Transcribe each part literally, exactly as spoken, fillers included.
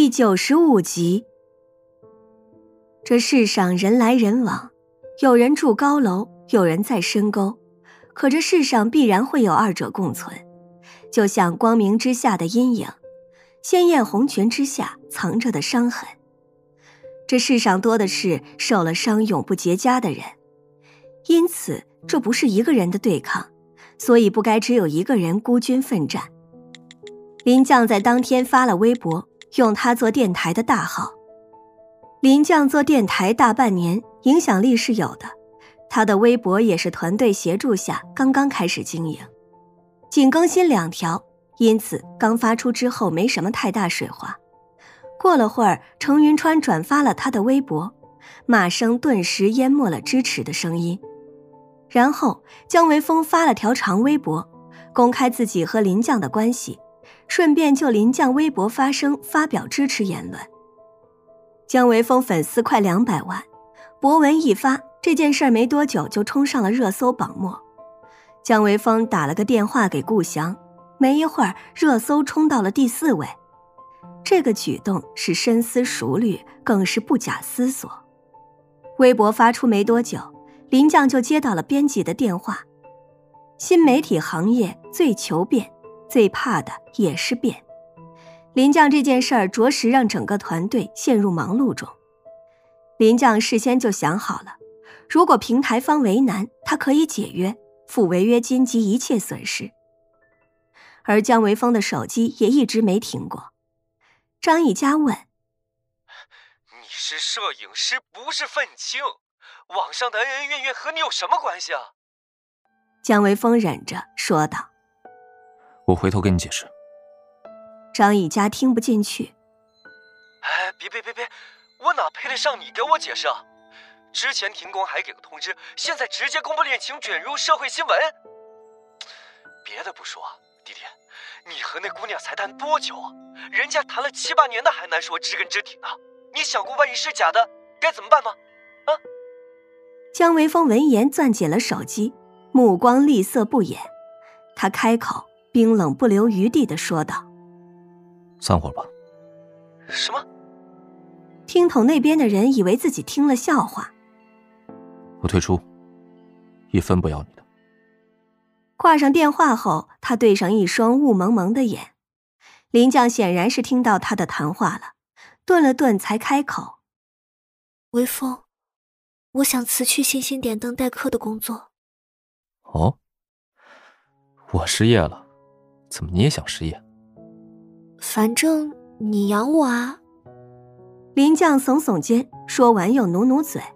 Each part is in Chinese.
第九十五集。这世上人来人往，有人住高楼，有人在深沟，可这世上必然会有二者共存，就像光明之下的阴影，鲜艳红裙之下藏着的伤痕。这世上多的是受了伤永不结痂的人，因此这不是一个人的对抗，所以不该只有一个人孤军奋战。林将在当天发了微博，用他做电台的大号。林将做电台大半年，影响力是有的，他的微博也是团队协助下刚刚开始经营，仅更新两条，因此刚发出之后没什么太大水花。过了会儿，程云川转发了他的微博，骂声顿时淹没了支持的声音。然后姜维峰发了条长微博，公开自己和林将的关系，顺便就林将微博发声发表支持言论。姜维峰粉丝快两百万，博文一发，这件事没多久就冲上了热搜榜末。姜维峰打了个电话给顾翔，没一会儿热搜冲到了第四位。这个举动是深思熟虑，更是不假思索。微博发出没多久，林将就接到了编辑的电话。新媒体行业最求变，最怕的也是变。林将这件事儿着实让整个团队陷入忙碌中。林将事先就想好了，如果平台方为难，他可以解约，付违约金及一切损失。而姜维峰的手机也一直没停过。张一佳问： 你是摄影师，不是愤青，网上的恩恩怨怨和你有什么关系啊？ 姜维峰忍着说道： 我回头跟你解释。 张一佳听不进去。 哎，别别别别，我哪配得上你给我解释啊？之前停工还给个通知，现在直接公布恋情卷入社会新闻。别的不说，弟弟，你和那姑娘才谈多久啊？人家谈了七八年的还难说知根知底呢。你想过万一是假的该怎么办吗？啊！ 姜维峰闻言攥紧了手机，目光厉色不掩。他开口冰冷不留余地地说道： 散伙吧。 什么？ 听筒那边的人以为自己听了笑话。 我退出，一分不要你的。 挂上电话后，他对上一双雾蒙蒙的眼。林将显然是听到他的谈话了，顿了顿才开口： 维峰，我想辞去星星点灯代课的工作。 哦，我失业了，怎么你也想失业？ 反正你养我啊。 林将耸耸肩，说完又努努嘴。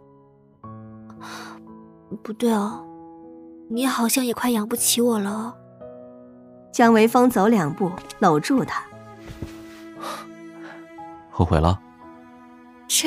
不对哦，你好像也快养不起我了哦。 姜维峰走两步搂住他。 后悔了？ 这……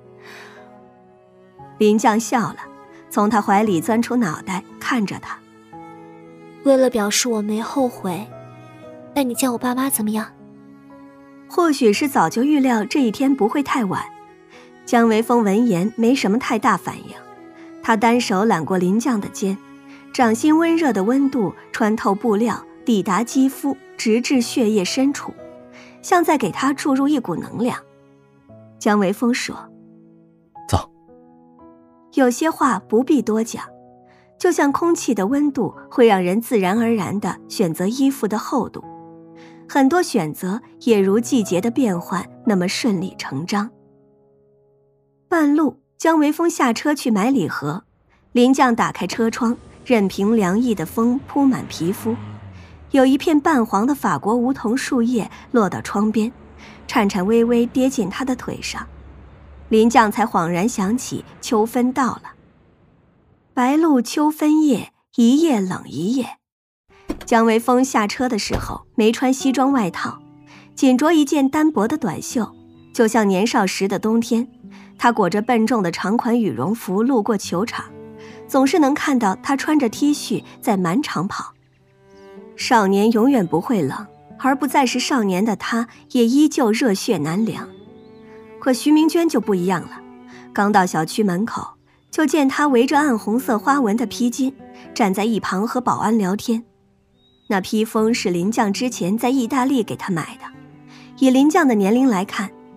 林将笑了，从他怀里钻出脑袋看着他。 为了表示我没后悔，带你见我爸妈怎么样？ 或许是早就预料这一天不会太晚，姜维峰闻言没什么太大反应。他单手揽过林将的肩，掌心温热的温度穿透布料，抵达肌肤，直至血液深处，像在给他注入一股能量。姜维峰说： 走。 有些话不必多讲，就像空气的温度会让人自然而然地选择衣服的厚度，很多选择也如季节的变换那么顺理成章。半路，姜维峰下车去买礼盒，林将打开车窗，任凭凉意的风铺满皮肤，有一片半黄的法国梧桐树叶落到窗边，颤颤巍巍跌进他的腿上。林将才恍然想起秋分到了。白露秋分夜，一夜冷一夜。姜维峰下车的时候没穿西装外套，仅着一件单薄的短袖，就像年少时的冬天，他裹着笨重的长款羽绒服路过球场，总是能看到他穿着 T 恤在满场跑。少年永远不会冷，而不再是少年的他也依旧热血难凉。可徐明娟就不一样了，刚到小区门口，就见他围着暗红色花纹的披巾，站在一旁和保安聊天。那披风是林将之前在意大利给他买的，以林将的年龄来看，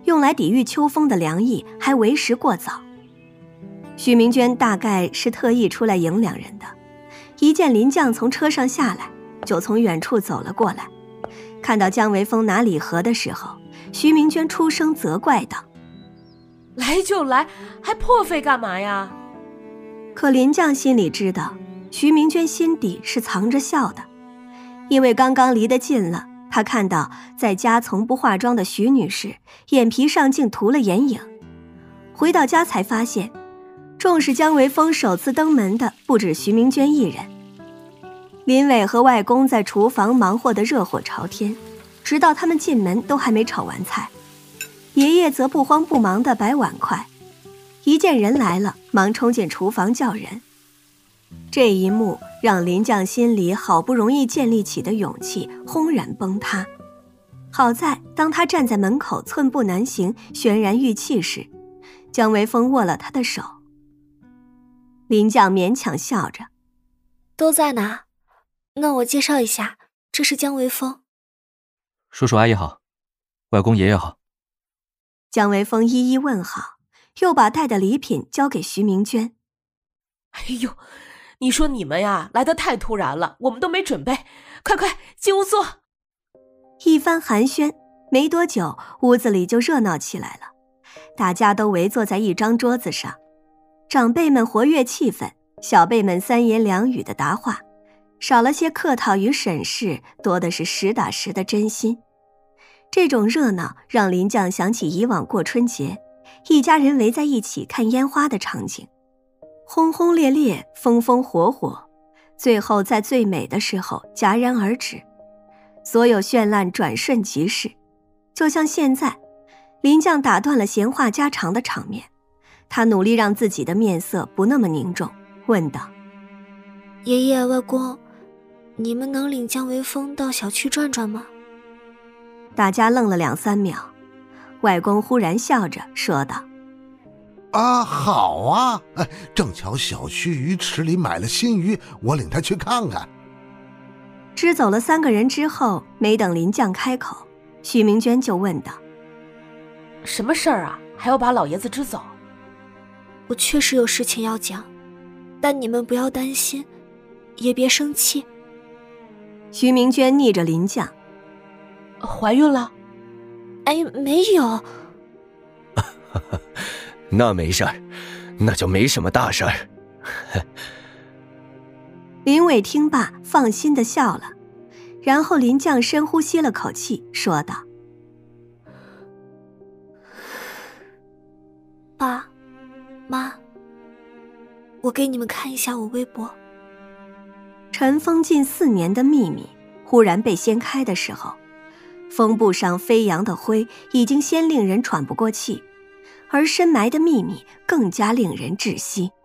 用来抵御秋风的凉意还为时过早。徐明娟大概是特意出来迎两人的，一见林将从车上下来，就从远处走了过来。看到姜维峰拿礼盒的时候，徐明娟出声责怪道： 来就来，还破费干嘛呀？ 可林将心里知道，徐明娟心底是藏着笑的，因为刚刚离得近了，他看到在家从不化妆的徐女士眼皮上竟涂了眼影。回到家才发现，重视姜维峰首次登门的不止徐明娟一人。林伟和外公在厨房忙活得热火朝天，直到他们进门都还没炒完菜。爷爷则不慌不忙地摆碗筷，一见人来了，忙冲进厨房叫人。这一幕让林将心里好不容易建立起的勇气轰然崩塌。好在当他站在门口寸步难行，轩然欲泣时，姜维峰握了他的手。林将勉强笑着： 都在哪？那我介绍一下，这是姜维峰。 叔叔阿姨好，外公爷爷好。 姜维峰一一问好，又把带的礼品交给徐明娟。 哎呦，你说你们呀，来得太突然了，我们都没准备，快快进屋坐。 一番寒暄，没多久屋子里就热闹起来了，大家都围坐在一张桌子上，长辈们活跃气氛，小辈们三言两语的答话，少了些客套与审视，多的是实打实的真心。这种热闹让林将想起以往过春节，一家人围在一起看烟花的场景，轰轰烈烈，风风火火，最后在最美的时候戛然而止，所有绚烂转瞬即逝。就像现在，林将打断了闲话家常的场面，他努力让自己的面色不那么凝重，问道： 爷爷外公，你们能领姜维峰到小区转转吗？ 大家愣了两三秒，外公忽然笑着说道： 啊，好啊，正巧小区鱼池里买了新鱼，我领他去看看。 支走了三个人之后，没等林将开口，徐明娟就问道： 什么事儿啊，还要把老爷子支走？ 我确实有事情要讲，但你们不要担心，也别生气。 徐明娟逆着林将： 怀孕了？ 哎，没有。 那没事儿，那就没什么大事儿。 林伟听罢放心地笑了，然后林将深呼吸了口气，说道： 爸妈，我给你们看一下我微博。 尘封近四年的秘密忽然被掀开的时候，风布上飞扬的灰已经先令人喘不过气，而深埋的秘密更加令人窒息。